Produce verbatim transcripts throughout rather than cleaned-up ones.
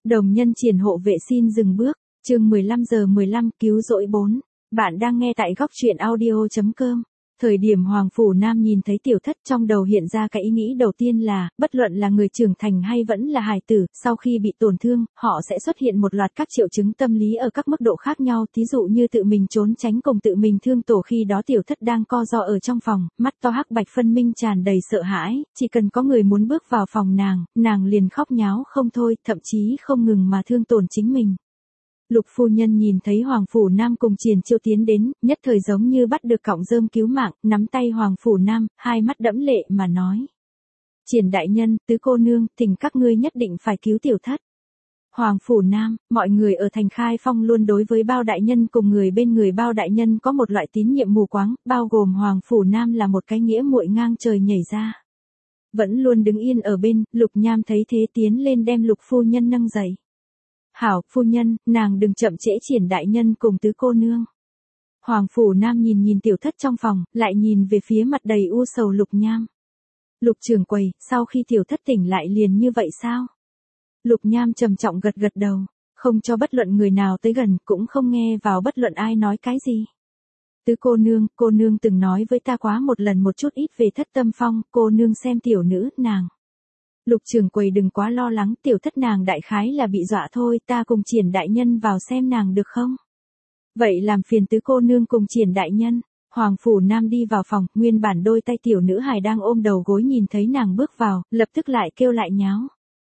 Đồng nhân triển hộ vệ xin dừng bước, chương mười lăm giờ mười lăm cứu rỗi bốn. Bạn đang nghe tại góc truyện audio chấm com. Thời điểm Hoàng Phủ Nam nhìn thấy tiểu thất trong đầu hiện ra cái ý nghĩ đầu tiên là, bất luận là người trưởng thành hay vẫn là hài tử, sau khi bị tổn thương, họ sẽ xuất hiện một loạt các triệu chứng tâm lý ở các mức độ khác nhau, thí dụ như tự mình trốn tránh cùng tự mình thương tổ. Khi đó tiểu thất đang co ro ở trong phòng, mắt to hắc bạch phân minh tràn đầy sợ hãi, chỉ cần có người muốn bước vào phòng nàng, nàng liền khóc nháo không thôi, thậm chí không ngừng mà thương tổn chính mình. Lục phu nhân nhìn thấy Hoàng Phủ Nam cùng Triển Chiêu tiến đến, nhất thời giống như bắt được cọng rơm cứu mạng, nắm tay Hoàng Phủ Nam, hai mắt đẫm lệ mà nói. Triển đại nhân, tứ cô nương, thỉnh các ngươi nhất định phải cứu tiểu thất. Hoàng Phủ Nam, mọi người ở thành Khai Phong luôn đối với Bao đại nhân cùng người bên người Bao đại nhân có một loại tín nhiệm mù quáng, bao gồm Hoàng Phủ Nam là một cái nghĩa muội ngang trời nhảy ra. Vẫn luôn đứng yên ở bên, Lục Nham thấy thế tiến lên đem Lục phu nhân nâng dậy. Hảo, phu nhân, nàng đừng chậm trễ Triển đại nhân cùng tứ cô nương. Hoàng Phủ Nam nhìn nhìn tiểu thất trong phòng, lại nhìn về phía mặt đầy u sầu Lục Nham. Lục trưởng quầy, sau khi tiểu thất tỉnh lại liền như vậy sao? Lục Nham trầm trọng gật gật đầu, không cho bất luận người nào tới gần, cũng không nghe vào bất luận ai nói cái gì. Tứ cô nương, cô nương từng nói với ta quá một lần một chút ít về Thất Tâm Phong, cô nương xem tiểu nữ, nàng. Lục trưởng quầy đừng quá lo lắng, tiểu thất nàng đại khái là bị dọa thôi, ta cùng Triển đại nhân vào xem nàng được không? Vậy làm phiền tứ cô nương cùng Triển đại nhân. Hoàng Phủ Nam đi vào phòng, nguyên bản đôi tay tiểu nữ hài đang ôm đầu gối nhìn thấy nàng bước vào, lập tức lại kêu lại nháo.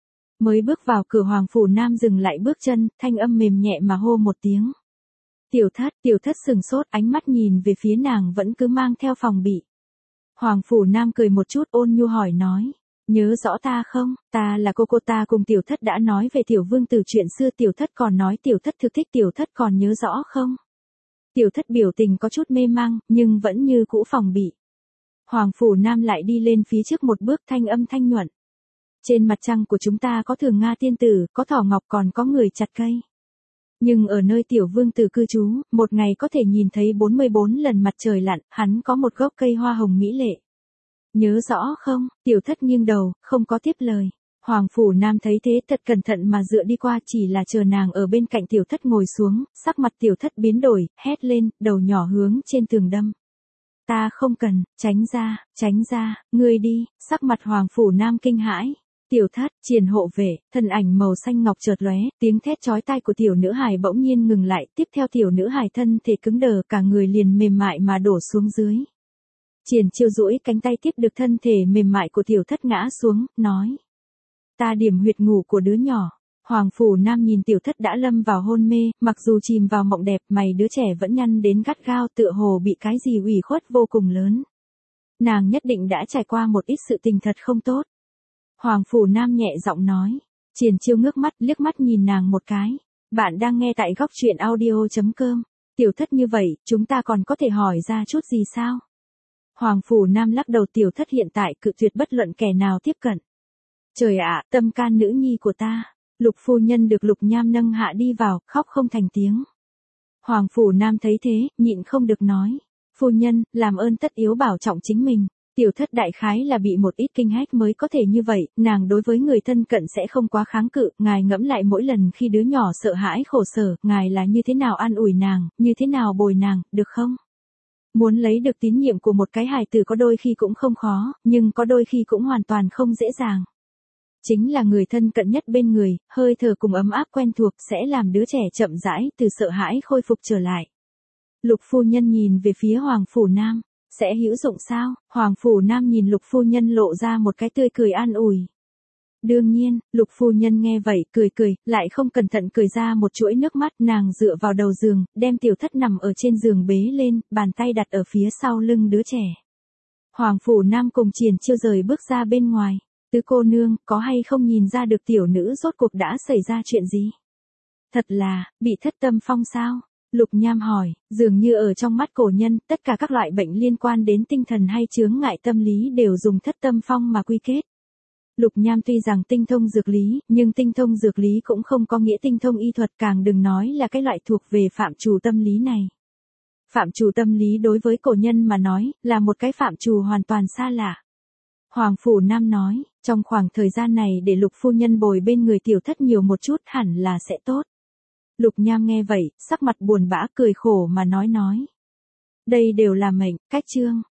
Mới bước vào cửa Hoàng Phủ Nam dừng lại bước chân, thanh âm mềm nhẹ mà hô một tiếng. Tiểu thất, tiểu thất sừng sốt, ánh mắt nhìn về phía nàng vẫn cứ mang theo phòng bị. Hoàng Phủ Nam cười một chút ôn nhu hỏi nói. Nhớ rõ ta không, ta là cô cô, ta cùng tiểu thất đã nói về tiểu vương tử chuyện xưa, tiểu thất còn nói tiểu thất thực thích tiểu thất, còn nhớ rõ không? Tiểu thất biểu tình có chút mê mang, nhưng vẫn như cũ phòng bị. Hoàng Phủ Nam lại đi lên phía trước một bước, thanh âm thanh nhuận. Trên mặt trăng của chúng ta có Thường Nga tiên tử, có thỏ ngọc, còn có người chặt cây. Nhưng ở nơi tiểu vương tử cư trú, một ngày có thể nhìn thấy bốn mươi bốn lần mặt trời lặn, hắn có một gốc cây hoa hồng mỹ lệ. Nhớ rõ không? Tiểu thất nghiêng đầu, không có tiếp lời. Hoàng Phủ Nam thấy thế thật cẩn thận mà dựa đi qua, chỉ là chờ nàng ở bên cạnh tiểu thất ngồi xuống, sắc mặt tiểu thất biến đổi, hét lên, đầu nhỏ hướng trên tường đâm. Ta không cần, tránh ra, tránh ra, ngươi đi, sắc mặt Hoàng Phủ Nam kinh hãi. Tiểu thất, Triển hộ vệ, thân ảnh màu xanh ngọc chợt lóe, tiếng thét chói tai của tiểu nữ hài bỗng nhiên ngừng lại, tiếp theo tiểu nữ hài thân thể cứng đờ, cả người liền mềm mại mà đổ xuống dưới. Triển Chiêu duỗi cánh tay tiếp được thân thể mềm mại của tiểu thất ngã xuống, nói. Ta điểm huyệt ngủ của đứa nhỏ. Hoàng Phủ Nam nhìn tiểu thất đã lâm vào hôn mê, mặc dù chìm vào mộng đẹp, mày đứa trẻ vẫn nhăn đến gắt gao, tựa hồ bị cái gì ủy khuất vô cùng lớn. Nàng nhất định đã trải qua một ít sự tình thật không tốt. Hoàng Phủ Nam nhẹ giọng nói. Triển Chiêu ngước mắt, liếc mắt nhìn nàng một cái. Bạn đang nghe tại góc truyện audio chấm com. Tiểu thất như vậy, chúng ta còn có thể hỏi ra chút gì sao? Hoàng Phủ Nam lắc đầu, tiểu thất hiện tại cự tuyệt bất luận kẻ nào tiếp cận. Trời ạ, tâm can nữ nhi của ta. Lục phu nhân được Lục Nham nâng hạ đi vào, khóc không thành tiếng. Hoàng Phủ Nam thấy thế, nhịn không được nói. Phu nhân, làm ơn tất yếu bảo trọng chính mình. Tiểu thất đại khái là bị một ít kinh hách mới có thể như vậy, nàng đối với người thân cận sẽ không quá kháng cự, ngài ngẫm lại mỗi lần khi đứa nhỏ sợ hãi khổ sở, ngài là như thế nào an ủi nàng, như thế nào bồi nàng, được không? Muốn lấy được tín nhiệm của một cái hài tử có đôi khi cũng không khó, nhưng có đôi khi cũng hoàn toàn không dễ dàng. Chính là người thân cận nhất bên người, hơi thở cùng ấm áp quen thuộc sẽ làm đứa trẻ chậm rãi từ sợ hãi khôi phục trở lại. Lục phu nhân nhìn về phía Hoàng Phủ Nam, sẽ hữu dụng sao? Hoàng Phủ Nam nhìn Lục phu nhân lộ ra một cái tươi cười an ủi. Đương nhiên, Lục phu nhân nghe vậy, cười cười, lại không cẩn thận cười ra một chuỗi nước mắt, nàng dựa vào đầu giường, đem tiểu thất nằm ở trên giường bế lên, bàn tay đặt ở phía sau lưng đứa trẻ. Hoàng Phủ Nam cùng Triển Chiêu rời bước ra bên ngoài. Tứ cô nương, có hay không nhìn ra được tiểu nữ rốt cuộc đã xảy ra chuyện gì? Thật là, bị thất tâm phong sao? Lục Nham hỏi, dường như ở trong mắt cổ nhân, tất cả các loại bệnh liên quan đến tinh thần hay chướng ngại tâm lý đều dùng thất tâm phong mà quy kết. Lục Nham tuy rằng tinh thông dược lý, nhưng tinh thông dược lý cũng không có nghĩa tinh thông y thuật, càng đừng nói là cái loại thuộc về phạm trù tâm lý này. Phạm trù tâm lý đối với cổ nhân mà nói, là một cái phạm trù hoàn toàn xa lạ. Hoàng Phủ Nam nói, Trong khoảng thời gian này để Lục phu nhân bồi bên người tiểu thất nhiều một chút hẳn là sẽ tốt. Lục Nham nghe vậy, sắc mặt buồn bã cười khổ mà nói nói. Đây đều là mệnh, cách chương.